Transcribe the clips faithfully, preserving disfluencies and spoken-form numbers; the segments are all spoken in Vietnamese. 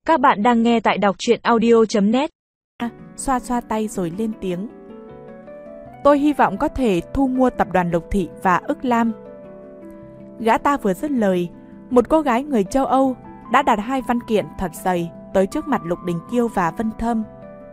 Các bạn đang nghe tại đọc truyện audio chấm net. Xoa xoa tay rồi lên tiếng. Tôi hy vọng có thể thu mua tập đoàn Lục Thị và Ức Lam. Gã ta vừa dứt lời, một cô gái người châu Âu đã đặt hai văn kiện thật dày tới trước mặt Lục Đình Kiêu và Vân Thâm.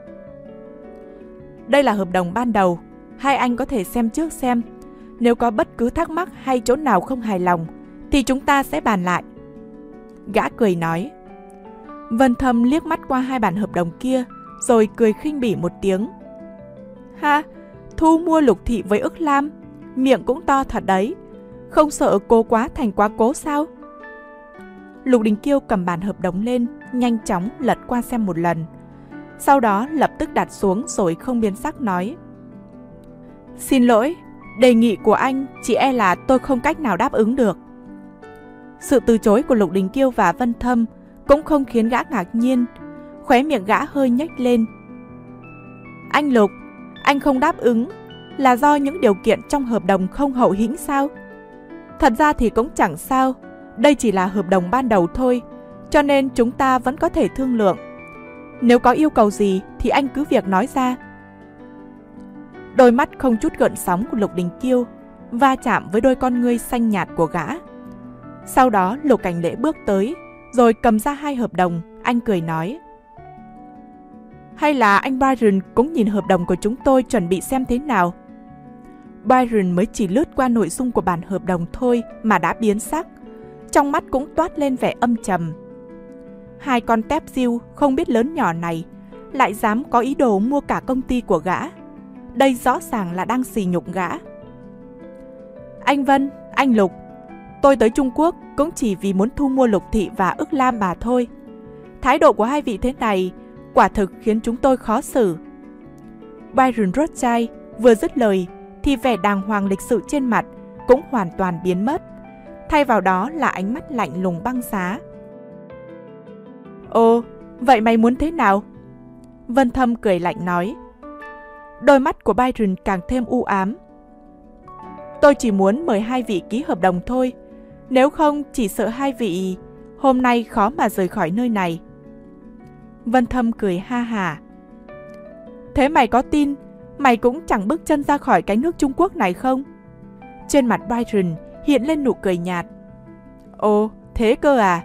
Đây là hợp đồng ban đầu, hai anh có thể xem trước xem. Nếu có bất cứ thắc mắc hay chỗ nào không hài lòng, thì chúng ta sẽ bàn lại. Gã cười nói. Vân Thâm liếc mắt qua hai bản hợp đồng kia, rồi cười khinh bỉ một tiếng. Ha, thu mua Lục Thị với Ức Lam, miệng cũng to thật đấy. Không sợ cố quá thành quá cố sao? Lục Đình Kiêu cầm bản hợp đồng lên, nhanh chóng lật qua xem một lần. Sau đó lập tức đặt xuống rồi không biến sắc nói. Xin lỗi, đề nghị của anh chỉ e là tôi không cách nào đáp ứng được. Sự từ chối của Lục Đình Kiêu và Vân Thâm cũng không khiến gã ngạc nhiên, khóe miệng gã hơi nhếch lên. Anh Lục, anh không đáp ứng là do những điều kiện trong hợp đồng không hậu hĩnh sao? Thật ra thì cũng chẳng sao, đây chỉ là hợp đồng ban đầu thôi, cho nên chúng ta vẫn có thể thương lượng. Nếu có yêu cầu gì thì anh cứ việc nói ra. Đôi mắt không chút gợn sóng của Lục Đình Kiêu va chạm với đôi con ngươi xanh nhạt của gã. Sau đó Lục Cảnh Lễ bước tới, rồi cầm ra hai hợp đồng, anh cười nói. Hay là anh Byron cũng nhìn hợp đồng của chúng tôi chuẩn bị xem thế nào? Byron mới chỉ lướt qua nội dung của bản hợp đồng thôi mà đã biến sắc, trong mắt cũng toát lên vẻ âm trầm. Hai con tép diêu không biết lớn nhỏ này lại dám có ý đồ mua cả công ty của gã. Đây rõ ràng là đang sỉ nhục gã. Anh Vân, anh Lục, tôi tới Trung Quốc cũng chỉ vì muốn thu mua Lục Thị và Ức Lam mà thôi. Thái độ của hai vị thế này quả thực khiến chúng tôi khó xử. Byron Rothschild vừa dứt lời thì vẻ đàng hoàng lịch sự trên mặt cũng hoàn toàn biến mất. Thay vào đó là ánh mắt lạnh lùng băng giá. Ồ, vậy mày muốn thế nào? Vân Thâm cười lạnh nói. Đôi mắt của Byron càng thêm u ám. Tôi chỉ muốn mời hai vị ký hợp đồng thôi. Nếu không chỉ sợ hai vị hôm nay khó mà rời khỏi nơi này. Vân Thâm cười ha hả. Thế mày có tin mày cũng chẳng bước chân ra khỏi cái nước Trung Quốc này không? Trên mặt Byron hiện lên nụ cười nhạt. Ồ, thế cơ à?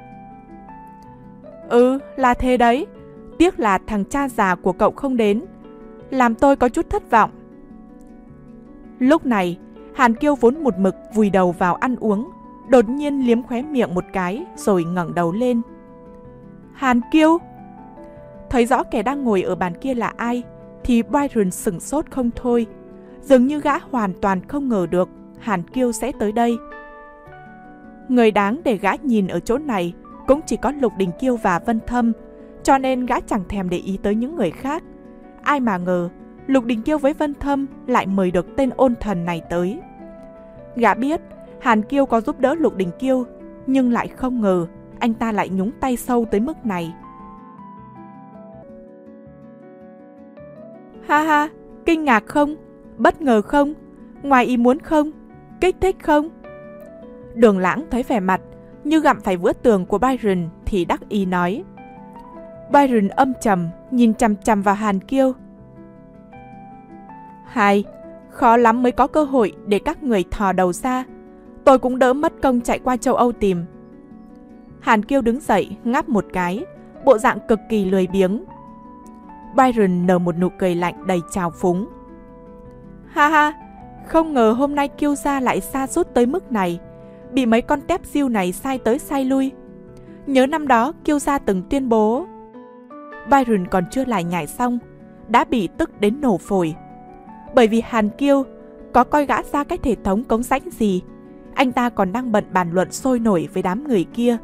Ừ, là thế đấy. Tiếc là thằng cha già của cậu không đến, làm tôi có chút thất vọng. Lúc này, Hàn Kiêu vốn một mực vùi đầu vào ăn uống, đột nhiên liếm khóe miệng một cái rồi ngẩng đầu lên. Hàn Kiêu! Thấy rõ kẻ đang ngồi ở bàn kia là ai, thì Byron sửng sốt không thôi. Dường như gã hoàn toàn không ngờ được Hàn Kiêu sẽ tới đây. Người đáng để gã nhìn ở chỗ này cũng chỉ có Lục Đình Kiêu và Vân Thâm, cho nên gã chẳng thèm để ý tới những người khác. Ai mà ngờ Lục Đình Kiêu với Vân Thâm lại mời được tên ôn thần này tới. Gã biết Hàn Kiêu có giúp đỡ Lục Đình Kiêu, nhưng lại không ngờ anh ta lại nhúng tay sâu tới mức này. Ha ha, kinh ngạc không? Bất ngờ không? Ngoài ý muốn không? Kích thích không? Đường Lãng thấy vẻ mặt như gặm phải vữa tường của Byron thì đắc ý nói. Byron âm trầm nhìn chằm chằm vào Hàn Kiêu. Hai, khó lắm mới có cơ hội để các người thò đầu ra. Tôi cũng đỡ mất công chạy qua châu Âu tìm. Hàn Kiêu đứng dậy ngáp một cái, bộ dạng cực kỳ lười biếng. Byron nở một nụ cười lạnh đầy trào phúng. Ha ha, không ngờ hôm nay Kiêu gia lại sa sút tới mức này, bị mấy con tép diêu này sai tới sai lui. Nhớ năm đó Kiêu gia từng tuyên bố. Byron còn chưa lại nhảy xong, đã bị tức đến nổ phổi. Bởi vì Hàn Kiêu có coi gã ra cái hệ thống cống rãnh gì, anh ta còn đang bận bàn luận sôi nổi với đám người kia.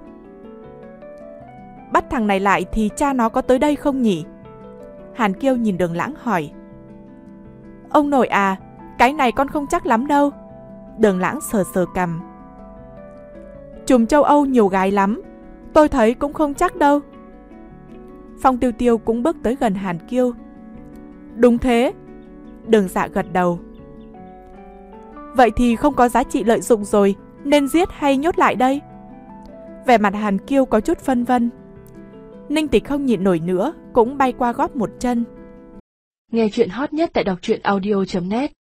Bắt thằng này lại thì cha nó có tới đây không nhỉ? Hàn Kiêu nhìn Đường Lãng hỏi. Ông nội à, cái này con không chắc lắm đâu. Đường Lãng sờ sờ cằm. Trùm châu Âu nhiều gái lắm, tôi thấy cũng không chắc đâu. Phong Tiêu Tiêu cũng bước tới gần Hàn Kiêu. Đúng thế. Đường Dạ gật đầu. Vậy thì không có giá trị lợi dụng rồi, nên giết hay nhốt lại đây? Vẻ mặt Hàn Kiêu có chút phân vân. Ninh Tịch không nhịn nổi nữa, cũng bay qua góp một chân. Nghe chuyện hot nhất tại đọc truyện audio chấm net.